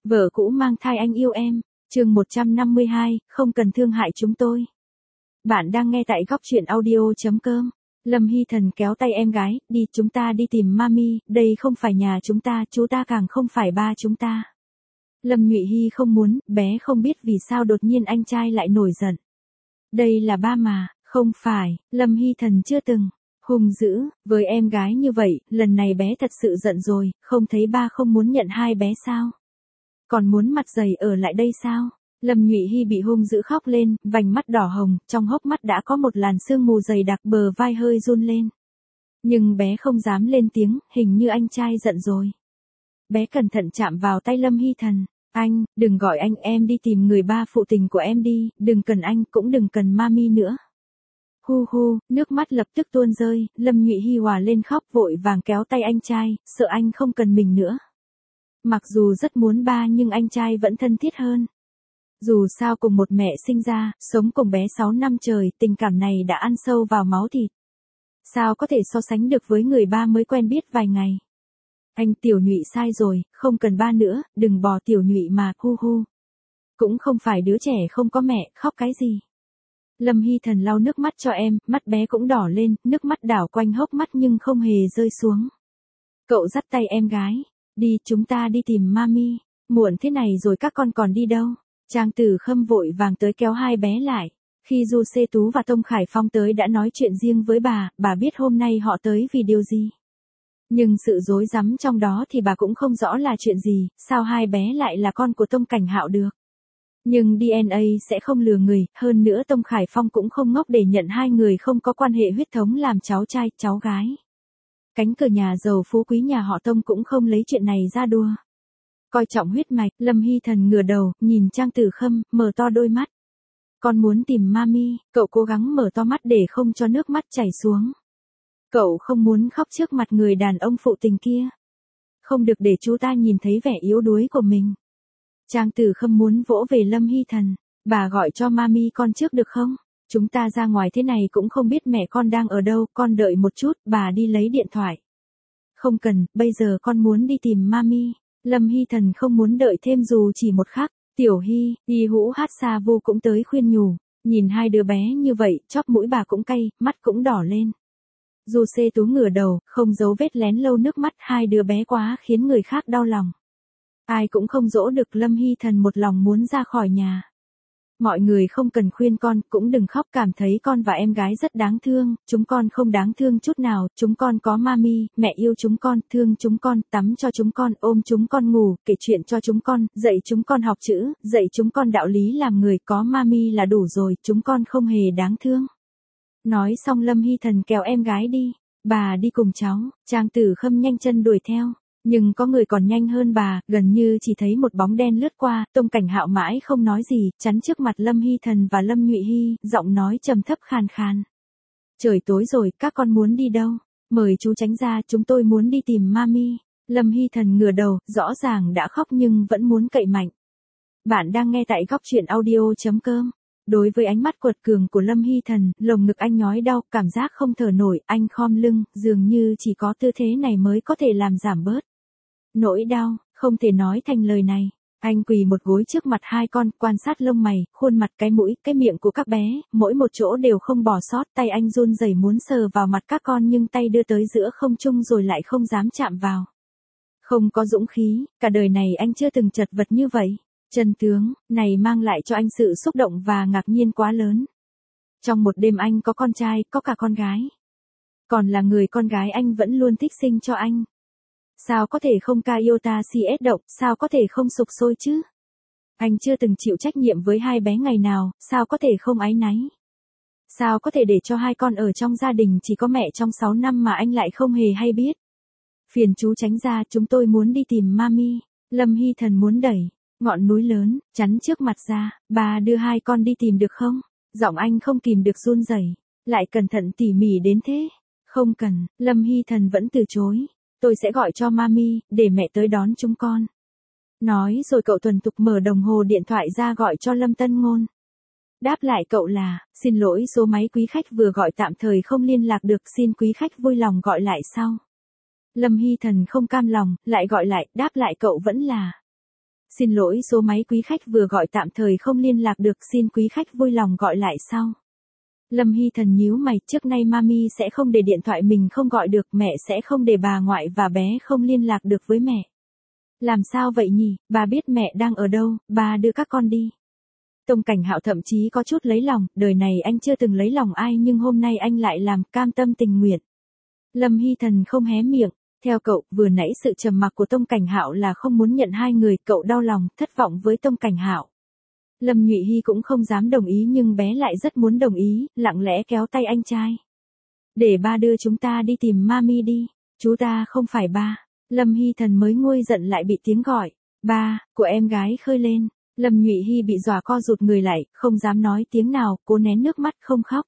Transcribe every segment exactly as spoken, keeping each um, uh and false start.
Vợ cũ mang thai anh yêu em, chương một trăm năm mươi hai, không cần thương hại chúng tôi. Bạn đang nghe tại góc truyện audio.com. Lâm Hy Thần kéo tay em gái, đi chúng ta đi tìm mami, đây không phải nhà chúng ta, chú ta càng không phải ba chúng ta. Lâm Nhụy Hy không muốn, bé không biết vì sao đột nhiên anh trai lại nổi giận. Đây là ba mà, không phải, Lâm Hy Thần chưa từng. Hung dữ, với em gái như vậy, lần này bé thật sự giận rồi, không thấy ba không muốn nhận hai bé sao? Còn muốn mặt dày ở lại đây sao? Lâm Nhụy Hy bị hung dữ khóc lên, vành mắt đỏ hồng, trong hốc mắt đã có một làn sương mù dày đặc, bờ vai hơi run lên. Nhưng bé không dám lên tiếng, hình như anh trai giận rồi. Bé cẩn thận chạm vào tay Lâm Hy Thần. Anh, đừng gọi anh, em đi tìm người ba phụ tình của em đi, đừng cần anh, cũng đừng cần mami nữa. Hu hu, nước mắt lập tức tuôn rơi, Lâm Nhụy Hy hòa lên khóc, vội vàng kéo tay anh trai, sợ anh không cần mình nữa. Mặc dù rất muốn ba nhưng anh trai vẫn thân thiết hơn. Dù sao cùng một mẹ sinh ra, sống cùng bé sáu năm trời, tình cảm này đã ăn sâu vào máu thịt. Sao có thể so sánh được với người ba mới quen biết vài ngày. Anh Tiểu Nhụy sai rồi, không cần ba nữa, đừng bỏ Tiểu Nhụy mà, hu hu. Cũng không phải đứa trẻ không có mẹ, khóc cái gì. Lâm Hy Thần lau nước mắt cho em, mắt bé cũng đỏ lên, nước mắt đảo quanh hốc mắt nhưng không hề rơi xuống. Cậu dắt tay em gái, đi chúng ta đi tìm mami, muộn thế này rồi các con còn đi đâu. Trang Tử Khâm vội vàng tới kéo hai bé lại. Khi Du Xê Tú và Tông Khải Phong tới đã nói chuyện riêng với bà, bà biết hôm nay họ tới vì điều gì. Nhưng sự rối rắm trong đó thì bà cũng không rõ là chuyện gì, sao hai bé lại là con của Tông Cảnh Hạo được. Nhưng đê en a sẽ không lừa người, hơn nữa Tông Khải Phong cũng không ngốc để nhận hai người không có quan hệ huyết thống làm cháu trai, cháu gái. Cánh cửa nhà giàu phú quý nhà họ Tông cũng không lấy chuyện này ra đùa. Coi trọng huyết mạch, Lâm Hy Thần ngửa đầu, nhìn Trang Tử Khâm, mở to đôi mắt. Con muốn tìm mami, cậu cố gắng mở to mắt để không cho nước mắt chảy xuống. Cậu không muốn khóc trước mặt người đàn ông phụ tình kia. Không được để chú ta nhìn thấy vẻ yếu đuối của mình. Trang Tử Khâm muốn vỗ về Lâm Hy Thần. Bà gọi cho mami con trước được không? Chúng ta ra ngoài thế này cũng không biết mẹ con đang ở đâu, con đợi một chút, bà đi lấy điện thoại. Không cần, bây giờ con muốn đi tìm mami. Lâm Hy Thần không muốn đợi thêm dù chỉ một khắc. Tiểu Hy, Y Hũ Hát Sa Vô cũng tới khuyên nhủ. Nhìn hai đứa bé như vậy, chóp mũi bà cũng cay, mắt cũng đỏ lên. Du Xê Tú ngửa đầu, không giấu vết lén lâu nước mắt, hai đứa bé quá khiến người khác đau lòng. Ai cũng không dỗ được Lâm Hy Thần một lòng muốn ra khỏi nhà. Mọi người không cần khuyên con, cũng đừng khóc, cảm thấy con và em gái rất đáng thương, chúng con không đáng thương chút nào, chúng con có mami, mẹ yêu chúng con, thương chúng con, tắm cho chúng con, ôm chúng con ngủ, kể chuyện cho chúng con, dạy chúng con học chữ, dạy chúng con đạo lý làm người, có mami là đủ rồi, chúng con không hề đáng thương. Nói xong Lâm Hy Thần kéo em gái đi, bà đi cùng cháu, Trang Tử Khâm nhanh chân đuổi theo. Nhưng có người còn nhanh hơn bà, gần như chỉ thấy một bóng đen lướt qua, Tông Cảnh Hạo mãi không nói gì, chắn trước mặt Lâm Hy Thần và Lâm Nhụy Hy, giọng nói trầm thấp khàn khàn. Trời tối rồi, các con muốn đi đâu? Mời chú tránh ra, chúng tôi muốn đi tìm mami. Lâm Hy Thần ngửa đầu, rõ ràng đã khóc nhưng vẫn muốn cậy mạnh. Bạn đang nghe tại góc truyện audio.com. Đối với ánh mắt quật cường của Lâm Hy Thần, lồng ngực anh nhói đau, cảm giác không thở nổi, anh khom lưng, dường như chỉ có tư thế này mới có thể làm giảm bớt nỗi đau, không thể nói thành lời này. Anh quỳ một gối trước mặt hai con, quan sát lông mày, khuôn mặt, cái mũi, cái miệng của các bé, mỗi một chỗ đều không bỏ sót, tay anh run rẩy muốn sờ vào mặt các con nhưng tay đưa tới giữa không trung rồi lại không dám chạm vào. Không có dũng khí, cả đời này anh chưa từng chật vật như vậy. Chân tướng này mang lại cho anh sự xúc động và ngạc nhiên quá lớn. Trong một đêm anh có con trai, có cả con gái. Còn là người con gái anh vẫn luôn thích sinh cho anh. Sao có thể không ca yêu ta si ết động, sao có thể không sục sôi chứ? Anh chưa từng chịu trách nhiệm với hai bé ngày nào, sao có thể không áy náy? Sao có thể để cho hai con ở trong gia đình chỉ có mẹ trong sáu năm mà anh lại không hề hay biết? Phiền chú tránh ra, chúng tôi muốn đi tìm mami. Lâm Hy Thần muốn đẩy ngọn núi lớn, chắn trước mặt ra, bà đưa hai con đi tìm được không? Giọng anh không kìm được run rẩy, lại cẩn thận tỉ mỉ đến thế. Không cần, Lâm Hy Thần vẫn từ chối. Tôi sẽ gọi cho mami, để mẹ tới đón chúng con. Nói rồi cậu thuần thục mở đồng hồ điện thoại ra gọi cho Lâm Tân Ngôn. Đáp lại cậu là, xin lỗi số máy quý khách vừa gọi tạm thời không liên lạc được, xin quý khách vui lòng gọi lại sau. Lâm Hy Thần không cam lòng, lại gọi lại, đáp lại cậu vẫn là. Xin lỗi số máy quý khách vừa gọi tạm thời không liên lạc được, xin quý khách vui lòng gọi lại sau. Lâm Hy Thần nhíu mày, trước nay Mami sẽ không để điện thoại mình không gọi được, mẹ sẽ không để bà ngoại và bé không liên lạc được với mẹ. Làm sao vậy nhỉ, bà biết mẹ đang ở đâu, bà đưa các con đi. Tông Cảnh Hạo thậm chí có chút lấy lòng, đời này anh chưa từng lấy lòng ai nhưng hôm nay anh lại làm cam tâm tình nguyện. Lâm Hy Thần không hé miệng, theo cậu, vừa nãy sự trầm mặc của Tông Cảnh Hạo là không muốn nhận hai người, cậu đau lòng, thất vọng với Tông Cảnh Hạo. Lâm Nhụy Hy cũng không dám đồng ý nhưng bé lại rất muốn đồng ý, lặng lẽ kéo tay anh trai. Để ba đưa chúng ta đi tìm Mami đi, chú ta không phải ba. Lâm Hy Thần mới nguôi giận lại bị tiếng gọi, ba, của em gái khơi lên. Lâm Nhụy Hy bị dọa co rụt người lại, không dám nói tiếng nào, cố nén nước mắt không khóc.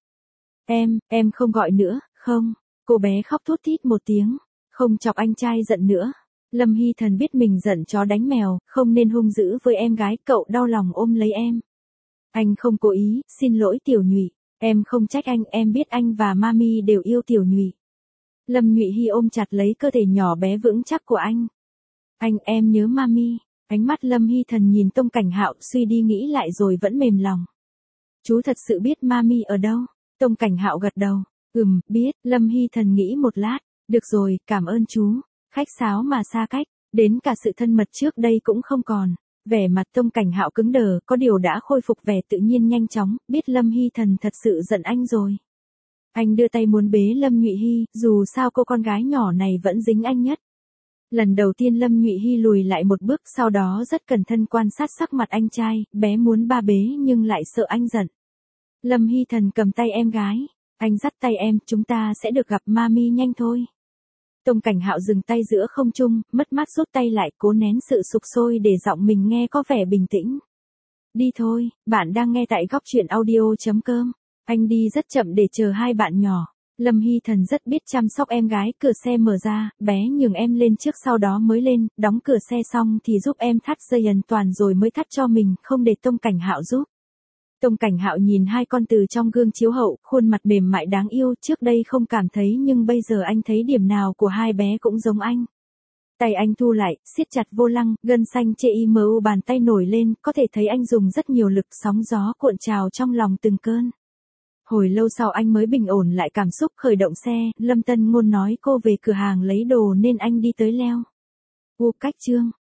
Em, em không gọi nữa, không. Cô bé khóc thút thít một tiếng, không chọc anh trai giận nữa. Lâm Hy Thần biết mình giận chó đánh mèo, không nên hung dữ với em gái, cậu đau lòng ôm lấy em. Anh không cố ý, xin lỗi Tiểu Nhụy, em không trách anh, em biết anh và Mami đều yêu Tiểu Nhụy. Lâm Nhụy Hy ôm chặt lấy cơ thể nhỏ bé vững chắc của anh. Anh, em nhớ Mami. Ánh mắt Lâm Hy Thần nhìn Tông Cảnh Hạo, suy đi nghĩ lại rồi vẫn mềm lòng. Chú thật sự biết Mami ở đâu? Tông Cảnh Hạo gật đầu. Ừm, biết. Lâm Hy Thần nghĩ một lát. Được rồi, cảm ơn chú. Khách sáo mà xa cách, đến cả sự thân mật trước đây cũng không còn. Vẻ mặt Tông Cảnh Hạo cứng đờ, có điều đã khôi phục vẻ tự nhiên nhanh chóng, biết Lâm Hy Thần thật sự giận anh rồi. Anh đưa tay muốn bế Lâm Nhụy Hy, dù sao cô con gái nhỏ này vẫn dính anh nhất. Lần đầu tiên Lâm Nhụy Hy lùi lại một bước, sau đó rất cẩn thận quan sát sắc mặt anh trai, bé muốn ba bế nhưng lại sợ anh giận. Lâm Hy Thần cầm tay em gái, anh dắt tay em, chúng ta sẽ được gặp Mami nhanh thôi. Tông Cảnh Hạo dừng tay giữa không trung, mất mát rút tay lại, cố nén sự sục sôi để giọng mình nghe có vẻ bình tĩnh. Đi thôi, bạn đang nghe tại góc truyện audio chấm com. Anh đi rất chậm để chờ hai bạn nhỏ. Lâm Hy Thần rất biết chăm sóc em gái, cửa xe mở ra, bé nhường em lên trước sau đó mới lên, đóng cửa xe xong thì giúp em thắt dây an toàn rồi mới thắt cho mình, không để Tông Cảnh Hạo giúp. Tông Cảnh Hạo nhìn hai con từ trong gương chiếu hậu, khuôn mặt mềm mại đáng yêu, trước đây không cảm thấy nhưng bây giờ anh thấy điểm nào của hai bé cũng giống anh. Tay anh thu lại, siết chặt vô lăng, gân xanh chê imu bàn tay nổi lên, có thể thấy anh dùng rất nhiều lực, sóng gió cuộn trào trong lòng từng cơn. Hồi lâu sau anh mới bình ổn lại cảm xúc, khởi động xe, Lâm Tân Ngôn nói cô về cửa hàng lấy đồ nên anh đi tới leo. U cách chương.